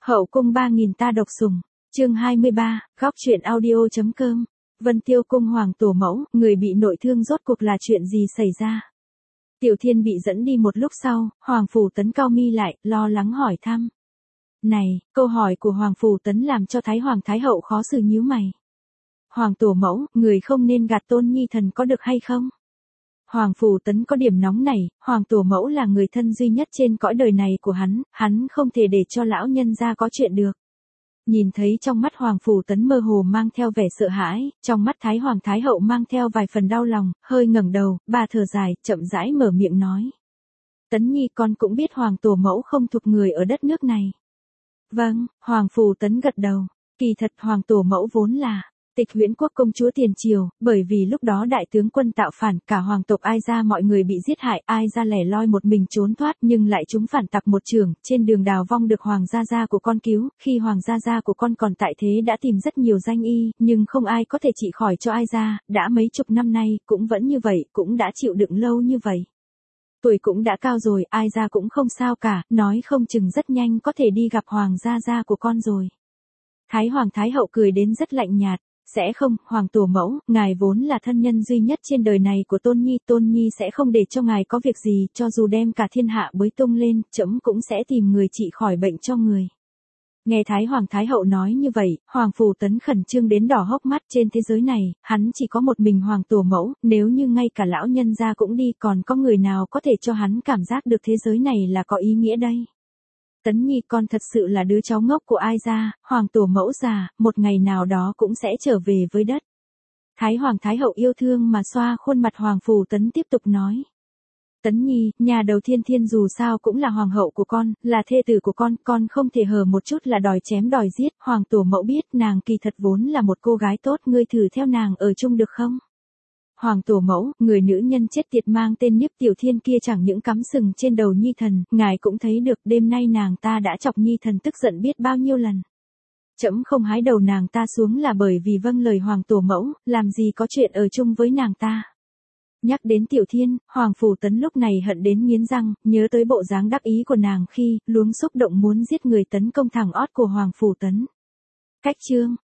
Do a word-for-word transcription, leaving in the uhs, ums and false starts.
Hậu cung ba nghìn ta độc sủng, chương hai mươi ba, góc truyện audio.com. Vân Tiêu cung hoàng tổ mẫu, người bị nội thương rốt cuộc là chuyện gì xảy ra? Tiểu Thiên bị dẫn đi một lúc sau, Hoàng Phủ Tấn cau mi lại, lo lắng hỏi thăm. Này, câu hỏi của Hoàng Phủ Tấn làm cho Thái Hoàng Thái Hậu khó xử nhíu mày. Hoàng tổ mẫu, người không nên gạt Tôn Nhi thần có được hay không? Hoàng Phủ Tấn có điểm nóng này, Hoàng tổ mẫu là người thân duy nhất trên cõi đời này của hắn, hắn không thể để cho lão nhân gia có chuyện được. Nhìn thấy trong mắt Hoàng Phủ Tấn mơ hồ mang theo vẻ sợ hãi, trong mắt Thái Hoàng Thái Hậu mang theo vài phần đau lòng, hơi ngẩng đầu, bà thở dài, chậm rãi mở miệng nói. Tấn Nhi con cũng biết Hoàng tổ mẫu không thuộc người ở đất nước này. Vâng, Hoàng Phủ Tấn gật đầu, kỳ thật Hoàng tổ mẫu vốn là Tịch Huyễn Quốc công chúa tiền triều, bởi vì lúc đó đại tướng quân tạo phản, cả hoàng tộc Ai Gia mọi người bị giết hại, Ai Gia lẻ loi một mình trốn thoát nhưng lại trúng phản tặc một trường, trên đường đào vong được hoàng gia gia của con cứu, khi hoàng gia gia của con còn tại thế đã tìm rất nhiều danh y, nhưng không ai có thể trị khỏi cho Ai Gia, đã mấy chục năm nay, cũng vẫn như vậy, cũng đã chịu đựng lâu như vậy. Tuổi cũng đã cao rồi, Ai Gia cũng không sao cả, nói không chừng rất nhanh có thể đi gặp hoàng gia gia của con rồi. Thái Hoàng Thái Hậu cười đến rất lạnh nhạt. Sẽ không, Hoàng tổ mẫu, ngài vốn là thân nhân duy nhất trên đời này của Tôn Nhi, Tôn Nhi sẽ không để cho ngài có việc gì, cho dù đem cả thiên hạ bới tung lên, trẫm cũng sẽ tìm người trị khỏi bệnh cho người. Nghe Thái Hoàng Thái Hậu nói như vậy, Hoàng Phủ Tấn khẩn trương đến đỏ hốc mắt. Trên thế giới này, hắn chỉ có một mình Hoàng tổ mẫu, nếu như ngay cả lão nhân gia cũng đi, còn có người nào có thể cho hắn cảm giác được thế giới này là có ý nghĩa đây? Tấn Nhi con thật sự là đứa cháu ngốc của Ai Gia, Hoàng tổ mẫu già, một ngày nào đó cũng sẽ trở về với đất. Thái Hoàng Thái Hậu yêu thương mà xoa khuôn mặt Hoàng Phủ Tấn tiếp tục nói. Tấn Nhi, nhà đầu Thiên Thiên dù sao cũng là hoàng hậu của con, là thê tử của con, con không thể hờ một chút là đòi chém đòi giết. Hoàng tổ mẫu biết nàng kỳ thật vốn là một cô gái tốt, ngươi thử theo nàng ở chung được không? Hoàng tổ mẫu, người nữ nhân chết tiệt mang tên Nhiếp Tiểu Thiên kia chẳng những cắm sừng trên đầu Nhi thần, ngài cũng thấy được đêm nay nàng ta đã chọc Nhi thần tức giận biết bao nhiêu lần. Trẫm không hái đầu nàng ta xuống là bởi vì vâng lời Hoàng tổ mẫu, làm gì có chuyện ở chung với nàng ta. Nhắc đến Tiểu Thiên, Hoàng Phủ Tấn lúc này hận đến nghiến răng, nhớ tới bộ dáng đắc ý của nàng khi, luống xúc động muốn giết người tấn công thẳng ót của Hoàng Phủ Tấn. Cách chương